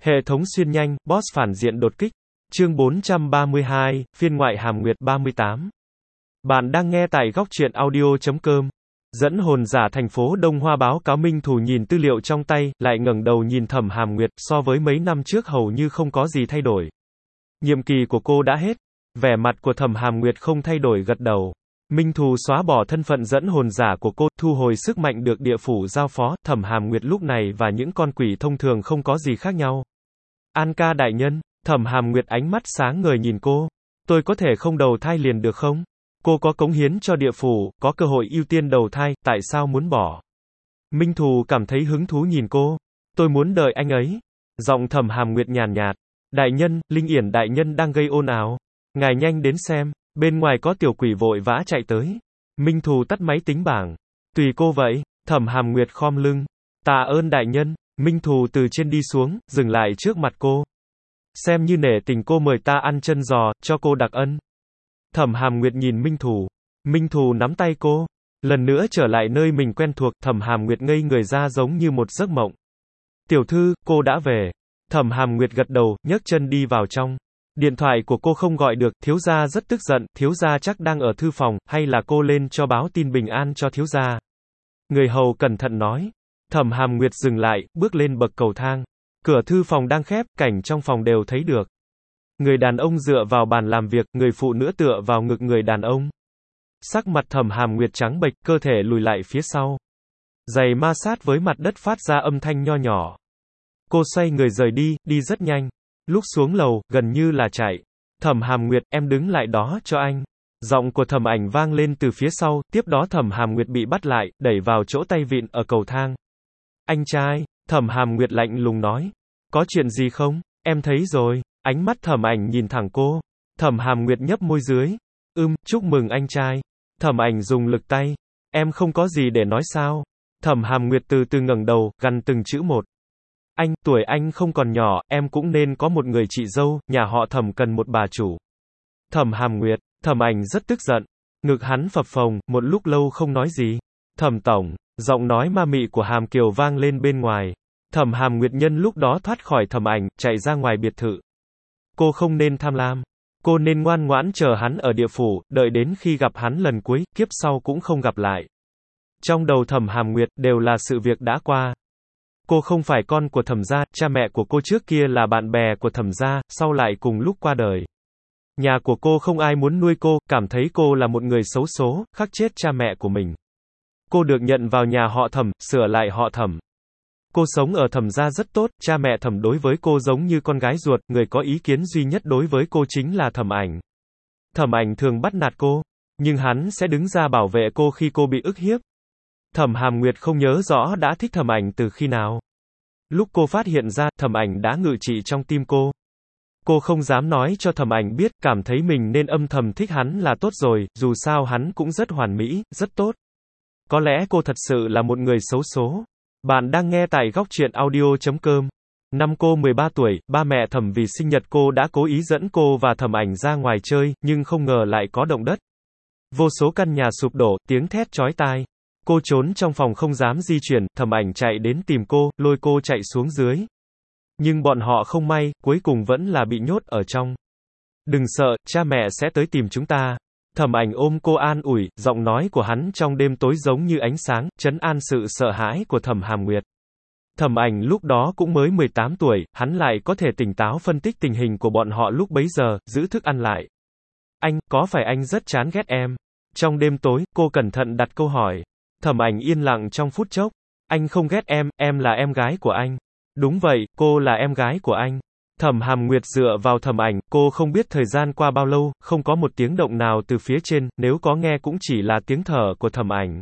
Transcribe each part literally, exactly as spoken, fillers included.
Hệ thống xuyên nhanh, boss phản diện đột kích. Chương bốn trăm ba mươi hai, phiên ngoại Hàm Nguyệt ba mươi tám. Bạn đang nghe tại góc truyện audio chấm com. Dẫn hồn giả thành phố Đông Hoa báo cáo Minh Thù nhìn tư liệu trong tay, lại ngẩng đầu nhìn Thẩm Hàm Nguyệt, so với mấy năm trước hầu như không có gì thay đổi. Nhiệm kỳ của cô đã hết. Vẻ mặt của Thẩm Hàm Nguyệt không thay đổi gật đầu. Minh Thù xóa bỏ thân phận dẫn hồn giả của cô, thu hồi sức mạnh được địa phủ giao phó, Thẩm Hàm Nguyệt lúc này và những con quỷ thông thường không có gì khác nhau. An ca đại nhân, Thẩm Hàm Nguyệt ánh mắt sáng ngời nhìn cô. Tôi có thể không đầu thai liền được không? Cô có cống hiến cho địa phủ, có cơ hội ưu tiên đầu thai, tại sao muốn bỏ? Minh Thù cảm thấy hứng thú nhìn cô. Tôi muốn đợi anh ấy. Giọng Thẩm Hàm Nguyệt nhàn nhạt. Đại nhân, Linh Yển đại nhân đang gây ồn ào. Ngài nhanh đến xem. Bên ngoài có tiểu quỷ vội vã chạy tới. Minh Thù tắt máy tính bảng. Tùy cô vậy. Thẩm Hàm Nguyệt khom lưng. Tạ ơn đại nhân. Minh Thù từ trên đi xuống, dừng lại trước mặt cô. Xem như nể tình cô mời ta ăn chân giò, cho cô đặc ân. Thẩm Hàm Nguyệt nhìn Minh Thù. Minh Thù nắm tay cô. Lần nữa trở lại nơi mình quen thuộc, Thẩm Hàm Nguyệt ngây người ra giống như một giấc mộng. Tiểu thư, cô đã về. Thẩm Hàm Nguyệt gật đầu, nhấc chân đi vào trong. Điện thoại của cô không gọi được, thiếu gia rất tức giận, thiếu gia chắc đang ở thư phòng, hay là cô lên cho báo tin bình an cho thiếu gia. Người hầu cẩn thận nói. Thẩm Hàm Nguyệt dừng lại, bước lên bậc cầu thang. Cửa thư phòng đang khép, cảnh trong phòng đều thấy được. Người đàn ông dựa vào bàn làm việc, người phụ nữ tựa vào ngực người đàn ông. Sắc mặt Thẩm Hàm Nguyệt trắng bệch, cơ thể lùi lại phía sau. Giày ma sát với mặt đất phát ra âm thanh nho nhỏ. Cô xoay người rời đi, đi rất nhanh. Lúc xuống lầu, gần như là chạy. Thẩm Hàm Nguyệt, em đứng lại đó cho anh. Giọng của Thẩm Ảnh vang lên từ phía sau, tiếp đó Thẩm Hàm Nguyệt bị bắt lại, đẩy vào chỗ tay vịn ở cầu thang. Anh trai, Thẩm Hàm Nguyệt lạnh lùng nói. Có chuyện gì không? Em thấy rồi. Ánh mắt Thẩm Ảnh nhìn thẳng cô. Thẩm Hàm Nguyệt nhấp môi dưới. Ưm, chúc mừng anh trai. Thẩm Ảnh dùng lực tay. Em không có gì để nói sao? Thẩm Hàm Nguyệt từ từ ngẩng đầu, gằn từng chữ một. Anh, tuổi anh không còn nhỏ, em cũng nên có một người chị dâu, nhà họ Thẩm cần một bà chủ. Thẩm Hàm Nguyệt, Thẩm Ảnh rất tức giận. Ngực hắn phập phồng, một lúc lâu không nói gì. Thẩm tổng, giọng nói ma mị của Hàm Kiều vang lên bên ngoài. Thẩm Hàm Nguyệt nhân lúc đó thoát khỏi Thẩm Ảnh, chạy ra ngoài biệt thự. Cô không nên tham lam. Cô nên ngoan ngoãn chờ hắn ở địa phủ, đợi đến khi gặp hắn lần cuối, kiếp sau cũng không gặp lại. Trong đầu Thẩm Hàm Nguyệt, đều là sự việc đã qua. Cô không phải con của Thẩm gia, cha mẹ của cô trước kia là bạn bè của Thẩm gia, sau lại cùng lúc qua đời. Nhà của cô không ai muốn nuôi cô, cảm thấy cô là một người xấu số, khắc chết cha mẹ của mình. Cô được nhận vào nhà họ Thẩm, sửa lại họ Thẩm. Cô sống ở Thẩm gia rất tốt, cha mẹ Thẩm đối với cô giống như con gái ruột, người có ý kiến duy nhất đối với cô chính là Thẩm Ảnh. Thẩm Ảnh thường bắt nạt cô, nhưng hắn sẽ đứng ra bảo vệ cô khi cô bị ức hiếp. Thẩm Hàm Nguyệt không nhớ rõ đã thích Thẩm Ảnh từ khi nào. Lúc cô phát hiện ra, Thẩm Ảnh đã ngự trị trong tim cô. Cô không dám nói cho Thẩm Ảnh biết, cảm thấy mình nên âm thầm thích hắn là tốt rồi, dù sao hắn cũng rất hoàn mỹ, rất tốt. Có lẽ cô thật sự là một người xấu số. Bạn đang nghe tại góc truyện audio chấm com. Năm cô mười ba tuổi, ba mẹ Thẩm vì sinh nhật cô đã cố ý dẫn cô và Thẩm Ảnh ra ngoài chơi, nhưng không ngờ lại có động đất. Vô số căn nhà sụp đổ, tiếng thét chói tai. Cô trốn trong phòng không dám di chuyển, Thẩm Ảnh chạy đến tìm cô, lôi cô chạy xuống dưới. Nhưng bọn họ không may, cuối cùng vẫn là bị nhốt ở trong. Đừng sợ, cha mẹ sẽ tới tìm chúng ta. Thẩm Ảnh ôm cô an ủi, giọng nói của hắn trong đêm tối giống như ánh sáng, trấn an sự sợ hãi của Thẩm Hàm Nguyệt. Thẩm Ảnh lúc đó cũng mới mười tám tuổi, hắn lại có thể tỉnh táo phân tích tình hình của bọn họ lúc bấy giờ, giữ thức ăn lại. Anh, có phải anh rất chán ghét em? Trong đêm tối, cô cẩn thận đặt câu hỏi. Thẩm Ảnh yên lặng trong phút chốc. Anh không ghét em, em là em gái của anh. Đúng vậy, cô là em gái của anh. Thẩm Hàm Nguyệt dựa vào Thẩm Ảnh, cô không biết thời gian qua bao lâu, không có một tiếng động nào từ phía trên, nếu có nghe cũng chỉ là tiếng thở của Thẩm Ảnh.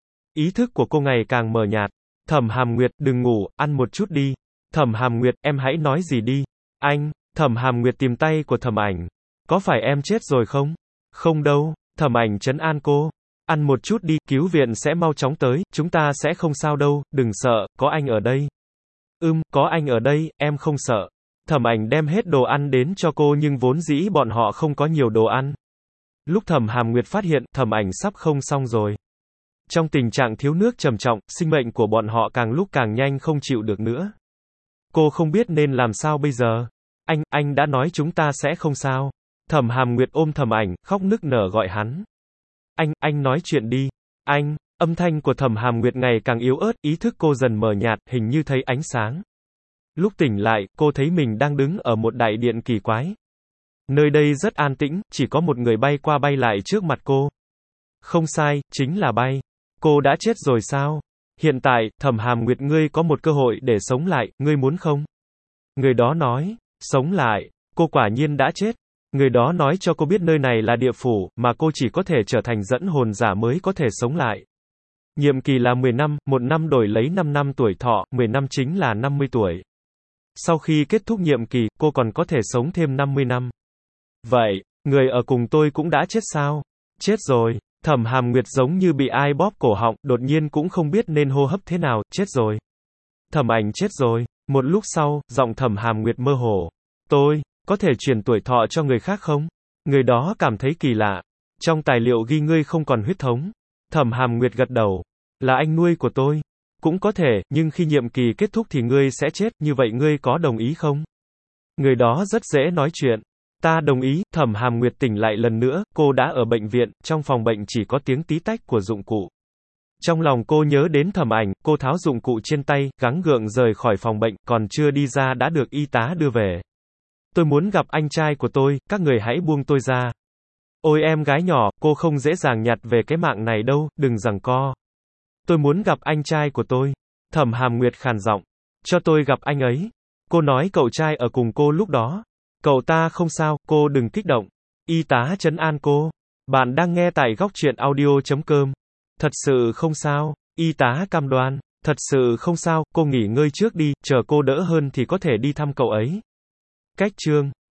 Ý thức của cô ngày càng mờ nhạt. Thẩm Hàm Nguyệt, đừng ngủ, ăn một chút đi. Thẩm Hàm Nguyệt, em hãy nói gì đi. Anh, Thẩm Hàm Nguyệt tìm tay của Thẩm Ảnh. Có phải em chết rồi không? Không đâu, Thẩm Ảnh trấn an cô. Ăn một chút đi, cứu viện sẽ mau chóng tới, chúng ta sẽ không sao đâu, đừng sợ, có anh ở đây. Ưm, có anh ở đây, em không sợ. Thẩm Ảnh đem hết đồ ăn đến cho cô nhưng vốn dĩ bọn họ không có nhiều đồ ăn. Lúc Thẩm Hàm Nguyệt phát hiện, Thẩm Ảnh sắp không xong rồi. Trong tình trạng thiếu nước trầm trọng, sinh mệnh của bọn họ càng lúc càng nhanh không chịu được nữa. Cô không biết nên làm sao bây giờ. Anh, anh đã nói chúng ta sẽ không sao. Thẩm Hàm Nguyệt ôm Thẩm Ảnh, khóc nức nở gọi hắn. Anh, anh nói chuyện đi. Anh, âm thanh của Thẩm Hàm Nguyệt ngày càng yếu ớt, ý thức cô dần mờ nhạt, hình như thấy ánh sáng. Lúc tỉnh lại, cô thấy mình đang đứng ở một đại điện kỳ quái. Nơi đây rất an tĩnh, chỉ có một người bay qua bay lại trước mặt cô. Không sai, chính là bay. Cô đã chết rồi sao? Hiện tại, Thẩm Hàm Nguyệt, ngươi có một cơ hội để sống lại, ngươi muốn không? Người đó nói, sống lại, cô quả nhiên đã chết. Người đó nói cho cô biết nơi này là địa phủ, mà cô chỉ có thể trở thành dẫn hồn giả mới có thể sống lại. Nhiệm kỳ là mười năm, một năm đổi lấy năm năm tuổi thọ, mười năm chính là năm mươi tuổi. Sau khi kết thúc nhiệm kỳ, cô còn có thể sống thêm năm mươi năm. Vậy, người ở cùng tôi cũng đã chết sao? Chết rồi. Thẩm Hàm Nguyệt giống như bị ai bóp cổ họng, đột nhiên cũng không biết nên hô hấp thế nào, chết rồi. Thẩm Ảnh chết rồi. Một lúc sau, giọng Thẩm Hàm Nguyệt mơ hồ. Tôi, có thể truyền tuổi thọ cho người khác không? Người đó cảm thấy kỳ lạ. Trong tài liệu ghi ngươi không còn huyết thống. Thẩm Hàm Nguyệt gật đầu. Là anh nuôi của tôi. Cũng có thể, nhưng khi nhiệm kỳ kết thúc thì ngươi sẽ chết, như vậy ngươi có đồng ý không? Người đó rất dễ nói chuyện. Ta đồng ý. Thẩm Hàm Nguyệt tỉnh lại lần nữa, cô đã ở bệnh viện, trong phòng bệnh chỉ có tiếng tí tách của dụng cụ. Trong lòng cô nhớ đến Thẩm Ảnh, cô tháo dụng cụ trên tay, gắng gượng rời khỏi phòng bệnh, còn chưa đi ra đã được y tá đưa về. Tôi muốn gặp anh trai của tôi, các người hãy buông tôi ra. Ôi em gái nhỏ, cô không dễ dàng nhặt về cái mạng này đâu, đừng giằng co. Tôi muốn gặp anh trai của tôi. Thẩm Hàm Nguyệt khàn giọng. Cho tôi gặp anh ấy. Cô nói cậu trai ở cùng cô lúc đó. Cậu ta không sao, cô đừng kích động. Y tá trấn an cô. Bạn đang nghe tại góc truyện audio chấm com. Thật sự không sao. Y tá cam đoan. Thật sự không sao, cô nghỉ ngơi trước đi, chờ cô đỡ hơn thì có thể đi thăm cậu ấy. Cách chương